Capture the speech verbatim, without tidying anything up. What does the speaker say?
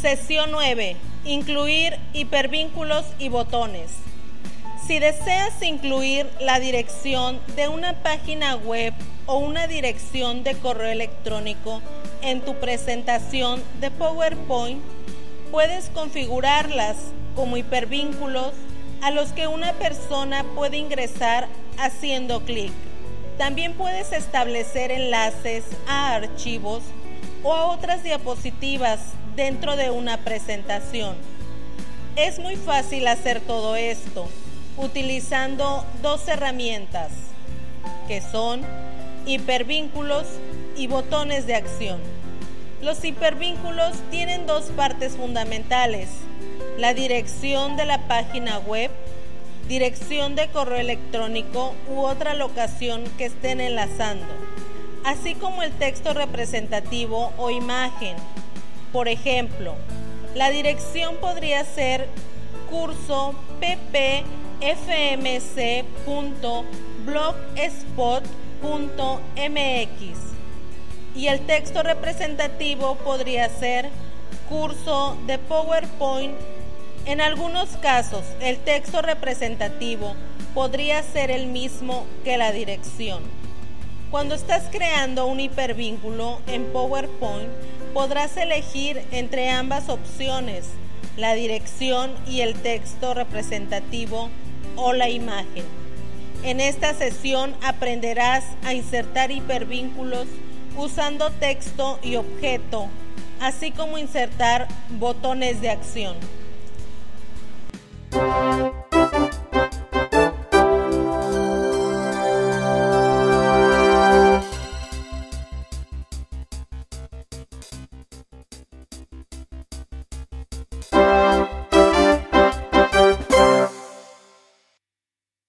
Sesión nueve. Incluir hipervínculos y botones. Si deseas incluir la dirección de una página web o una dirección de correo electrónico en tu presentación de PowerPoint, puedes configurarlas como hipervínculos a los que una persona puede ingresar haciendo clic. También puedes establecer enlaces a archivos o a otras diapositivas dentro de una presentación. Es muy fácil hacer todo esto utilizando dos herramientas, que son hipervínculos y botones de acción. Los hipervínculos tienen dos partes fundamentales: la dirección de la página web, dirección de correo electrónico u otra locación que estén enlazando, así como el texto representativo o imagen. Por ejemplo, la dirección podría ser curso p p f m c punto blogspot punto m x y el texto representativo podría ser curso de PowerPoint. En algunos casos, el texto representativo podría ser el mismo que la dirección. Cuando estás creando un hipervínculo en PowerPoint, podrás elegir entre ambas opciones, la dirección y el texto representativo o la imagen. En esta sesión aprenderás a insertar hipervínculos usando texto y objeto, así como insertar botones de acción.